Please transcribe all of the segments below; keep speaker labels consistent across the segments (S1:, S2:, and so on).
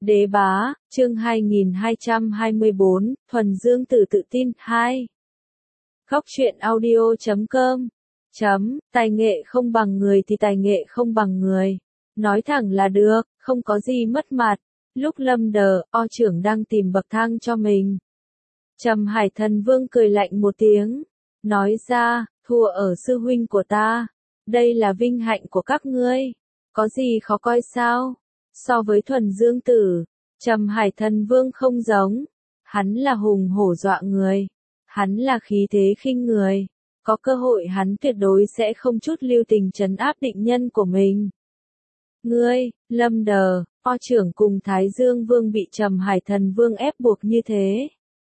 S1: Đế bá, chương 2224, Thuần Dương Tử tự tin 2. Góc truyện audio.com. Tài nghệ không bằng người thì tài nghệ không bằng người. Nói thẳng là được, không có gì mất mặt. Lúc Lâm Đờ, O trưởng đang tìm bậc thang cho mình. Trầm Hải Thần Vương cười lạnh một tiếng. Nói ra, thua ở sư huynh của ta. Đây là vinh hạnh của các ngươi. Có gì khó coi sao? So với Thuần Dương Tử, Trầm Hải Thần Vương không giống. Hắn là hùng hổ dọa người. Hắn là khí thế khinh người. Có cơ hội hắn tuyệt đối sẽ không chút lưu tình trấn áp định nhân của mình. Ngươi, Lâm Đờ, O trưởng cùng Thái Dương Vương bị Trầm Hải Thần Vương ép buộc như thế.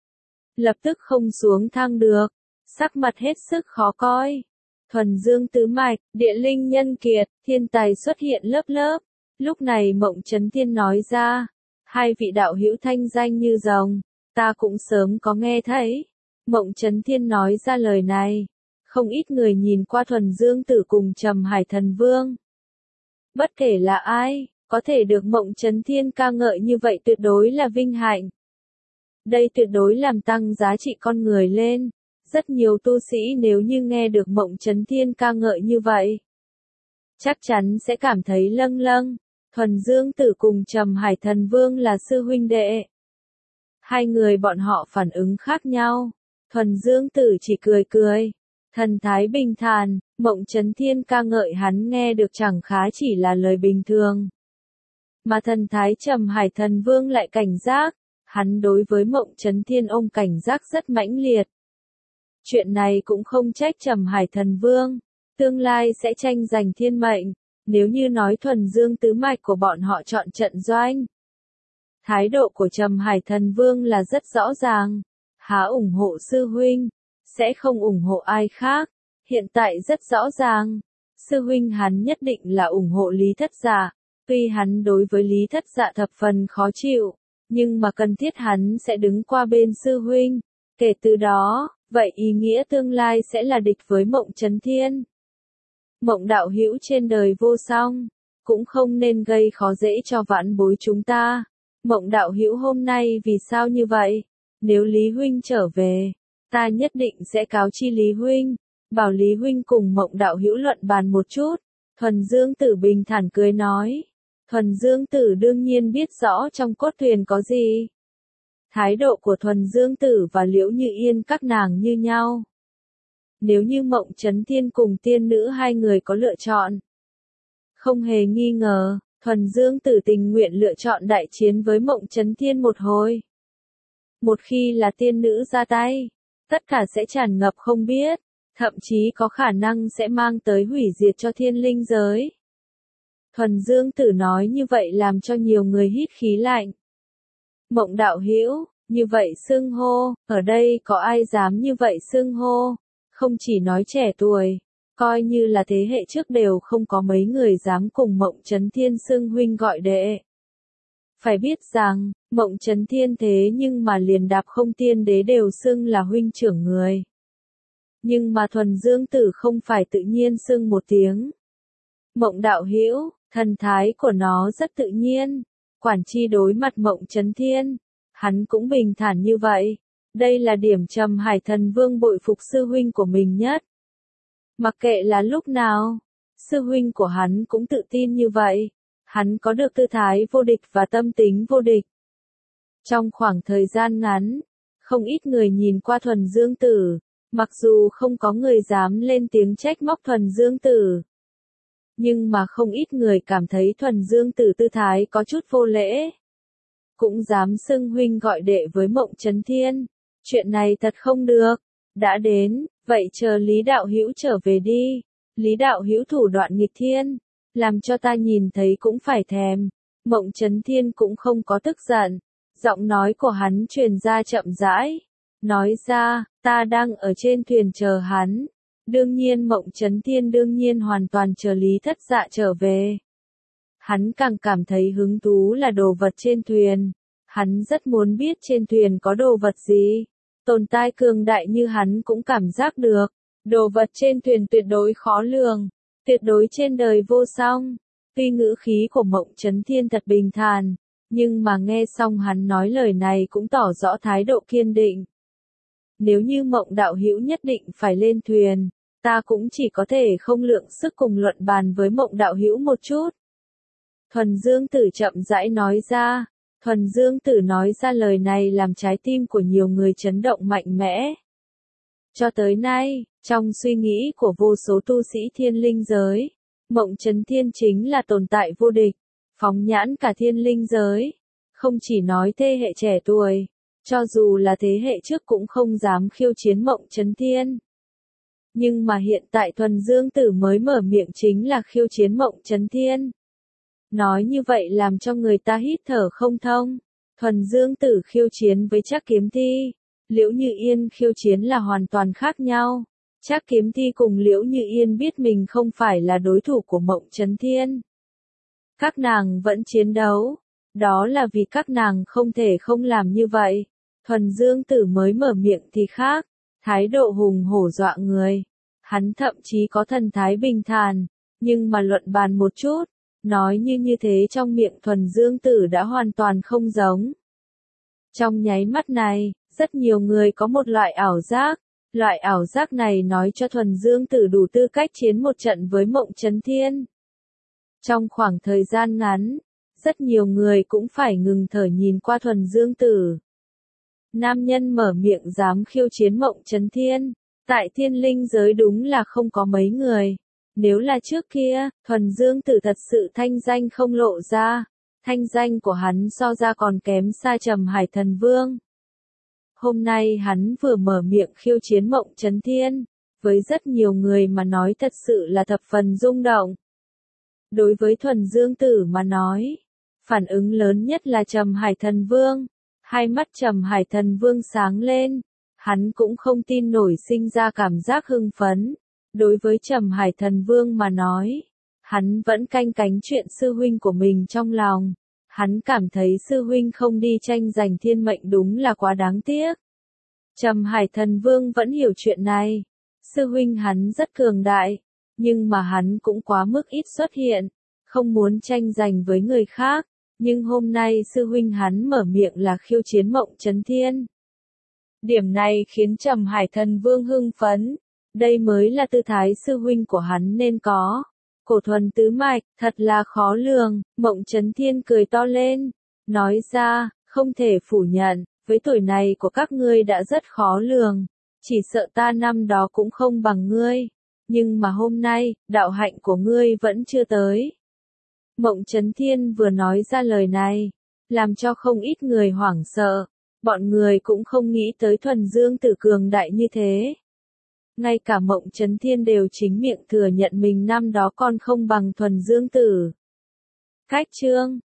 S1: Lập tức không xuống thang được. Sắc mặt hết sức khó coi. Thuần Dương tứ mạch, địa linh nhân kiệt, thiên tài xuất hiện lớp lớp. Lúc này Mộng Chấn Thiên nói ra, hai vị đạo hữu thanh danh như rồng, ta cũng sớm có nghe thấy. Mộng Chấn Thiên nói ra lời này, không ít người nhìn qua Thuần Dương Tử cùng Trầm Hải Thần Vương. Bất kể là ai, có thể được Mộng Chấn Thiên ca ngợi như vậy tuyệt đối là vinh hạnh. Đây tuyệt đối làm tăng giá trị con người lên. Rất nhiều tu sĩ nếu như nghe được Mộng Chấn Thiên ca ngợi như vậy, chắc chắn sẽ cảm thấy lâng lâng. Thuần Dương Tử cùng Trầm Hải Thần Vương là sư huynh đệ. Hai người bọn họ phản ứng khác nhau. Thuần Dương Tử chỉ cười cười, thần thái bình thản. Mộng Chấn Thiên ca ngợi hắn nghe được chẳng khá chỉ là lời bình thường. Mà thần thái Trầm Hải Thần Vương lại cảnh giác. Hắn đối với Mộng Chấn Thiên ông cảnh giác rất mãnh liệt. Chuyện này cũng không trách Trầm Hải Thần Vương. Tương lai sẽ tranh giành thiên mệnh. Nếu như nói Thuần Dương tứ mạch của bọn họ chọn trận doanh. Thái độ của Trầm Hải Thần Vương là rất rõ ràng. Há ủng hộ sư huynh, sẽ không ủng hộ ai khác. Hiện tại rất rõ ràng. Sư huynh hắn nhất định là ủng hộ Lý Thất Dạ. Tuy hắn đối với Lý Thất Dạ thập phần khó chịu, nhưng mà cần thiết hắn sẽ đứng qua bên sư huynh. Kể từ đó, vậy ý nghĩa tương lai sẽ là địch với Mộng Chấn Thiên. Mộng đạo hữu trên đời vô song, cũng không nên gây khó dễ cho vãn bối chúng ta. Mộng đạo hữu hôm nay vì sao như vậy? Nếu Lý huynh trở về, ta nhất định sẽ cáo chi Lý huynh, bảo Lý huynh cùng Mộng đạo hữu luận bàn một chút. Thuần Dương Tử bình thản cười nói. Thuần Dương Tử đương nhiên biết rõ trong cốt thuyền có gì. Thái độ của Thuần Dương Tử và Liễu Như Yên các nàng như nhau. Nếu như Mộng Chấn Thiên cùng tiên nữ hai người có lựa chọn, không hề nghi ngờ, Thuần Dương Tử tình nguyện lựa chọn đại chiến với Mộng Chấn Thiên một hồi. Một khi là tiên nữ ra tay, tất cả sẽ tràn ngập không biết, thậm chí có khả năng sẽ mang tới hủy diệt cho thiên linh giới. Thuần Dương Tử nói như vậy làm cho nhiều người hít khí lạnh. Mộng đạo hữu, như vậy xưng hô, ở đây có ai dám như vậy xưng hô? Không chỉ nói trẻ tuổi, coi như là thế hệ trước đều không có mấy người dám cùng Mộng Chấn Thiên xưng huynh gọi đệ. Phải biết rằng, Mộng Chấn Thiên thế nhưng mà liền Đạp Không Tiên Đế đều xưng là huynh trưởng người. Nhưng mà Thuần Dương Tử không phải tự nhiên xưng một tiếng. Mộng đạo hữu, thần thái của nó rất tự nhiên. Quản chi đối mặt Mộng Chấn Thiên, hắn cũng bình thản như vậy. Đây là điểm Trầm Hải Thần Vương bội phục sư huynh của mình nhất. Mặc kệ là lúc nào, sư huynh của hắn cũng tự tin như vậy. Hắn có được tư thái vô địch và tâm tính vô địch. Trong khoảng thời gian ngắn, không ít người nhìn qua Thuần Dương Tử, mặc dù không có người dám lên tiếng trách móc Thuần Dương Tử. Nhưng mà không ít người cảm thấy Thuần Dương Tử tư thái có chút vô lễ. Cũng dám xưng huynh gọi đệ với Mộng Chấn Thiên. Chuyện này thật không được. Đã đến, vậy chờ Lý đạo hữu trở về đi. Lý đạo hữu thủ đoạn nghịch thiên, làm cho ta nhìn thấy cũng phải thèm. Mộng Chấn Thiên cũng không có tức giận. Giọng nói của hắn truyền ra chậm rãi. Nói ra, ta đang ở trên thuyền chờ hắn. Đương nhiên Mộng Chấn Thiên đương nhiên hoàn toàn chờ Lý Thất Dạ trở về. Hắn càng cảm thấy hứng thú là đồ vật trên thuyền. Hắn rất muốn biết trên thuyền có đồ vật gì. Tồn tại cường đại như hắn cũng cảm giác được. Đồ vật trên thuyền tuyệt đối khó lường. Tuyệt đối trên đời vô song. Tuy ngữ khí của Mộng Chấn Thiên thật bình thản, Nhưng mà nghe xong hắn nói lời này cũng tỏ rõ thái độ kiên định. Nếu như Mộng đạo hữu nhất định phải lên thuyền, ta cũng chỉ có thể không lượng sức cùng luận bàn với Mộng đạo hữu một chút. Thuần Dương Tử chậm rãi nói ra. Thuần Dương Tử nói ra lời này làm trái tim của nhiều người chấn động mạnh mẽ. Cho tới nay, trong suy nghĩ của vô số tu sĩ thiên linh giới, Mộng Chấn Thiên chính là tồn tại vô địch, phóng nhãn cả thiên linh giới. Không chỉ nói thế hệ trẻ tuổi, cho dù là thế hệ trước cũng không dám khiêu chiến Mộng Chấn Thiên. Nhưng mà hiện tại Thuần Dương Tử mới mở miệng chính là khiêu chiến Mộng Chấn Thiên. Nói như vậy làm cho người ta hít thở không thông. Thuần Dương Tử khiêu chiến với Trác Kiếm Thi, Liễu Như Yên khiêu chiến là hoàn toàn khác nhau. Trác Kiếm Thi cùng Liễu Như Yên biết mình không phải là đối thủ của Mộng Chấn Thiên. Các nàng vẫn chiến đấu, đó là vì các nàng không thể không làm như vậy. Thuần Dương Tử mới mở miệng thì khác, thái độ hùng hổ dọa người. Hắn thậm chí có thần thái bình thản, nhưng mà luận bàn một chút, nói như thế trong miệng Thuần Dương Tử đã hoàn toàn không giống. Trong nháy mắt này, rất nhiều người có một loại ảo giác này nói cho Thuần Dương Tử đủ tư cách chiến một trận với Mộng Chấn Thiên. Trong khoảng thời gian ngắn, rất nhiều người cũng phải ngừng thở nhìn qua Thuần Dương Tử. Nam nhân mở miệng dám khiêu chiến Mộng Chấn Thiên, tại thiên linh giới đúng là không có mấy người. Nếu là trước kia, Thuần Dương Tử thật sự thanh danh không lộ ra, thanh danh của hắn so ra còn kém xa Trầm Hải Thần Vương. Hôm nay hắn vừa mở miệng khiêu chiến Mộng Chấn Thiên, với rất nhiều người mà nói thật sự là thập phần rung động. Đối với Thuần Dương Tử mà nói, phản ứng lớn nhất là Trầm Hải Thần Vương. Hai mắt Trầm Hải Thần Vương sáng lên, hắn cũng không tin nổi sinh ra cảm giác hưng phấn. Đối với Trầm Hải Thần Vương mà nói, hắn vẫn canh cánh chuyện sư huynh của mình trong lòng. Hắn cảm thấy sư huynh không đi tranh giành thiên mệnh đúng là quá đáng tiếc. Trầm Hải Thần Vương vẫn hiểu chuyện này. Sư huynh hắn rất cường đại, nhưng mà hắn cũng quá mức ít xuất hiện, không muốn tranh giành với người khác. Nhưng hôm nay sư huynh hắn mở miệng là khiêu chiến Mộng Chấn Thiên. Điểm này khiến Trầm Hải Thần Vương hưng phấn. Đây mới là tư thái sư huynh của hắn nên có. Cổ thuần tứ mạch, thật là khó lường. Mộng Chấn Thiên cười to lên, nói ra, không thể phủ nhận, với tuổi này của các ngươi đã rất khó lường. Chỉ sợ ta năm đó cũng không bằng ngươi. Nhưng mà hôm nay, đạo hạnh của ngươi vẫn chưa tới. Mộng Chấn Thiên vừa nói ra lời này, làm cho không ít người hoảng sợ. Bọn người cũng không nghĩ tới Thuần Dương Tử cường đại như thế. Ngay cả Mộng Chấn Thiên đều chính miệng thừa nhận mình năm đó còn không bằng Thuần Dương Tử. Cách chương